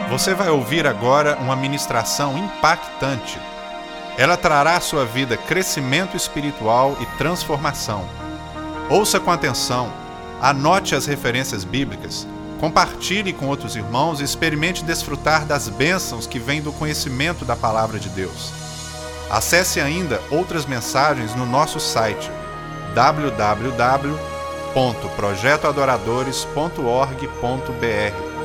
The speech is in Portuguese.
Você vai ouvir agora uma ministração impactante. Ela trará à sua vida crescimento espiritual e transformação. Ouça com atenção, anote as referências bíblicas, compartilhe com outros irmãos e experimente desfrutar das bênçãos que vêm do conhecimento da Palavra de Deus. Acesse ainda outras mensagens no nosso site www.projetoadoradores.org.br.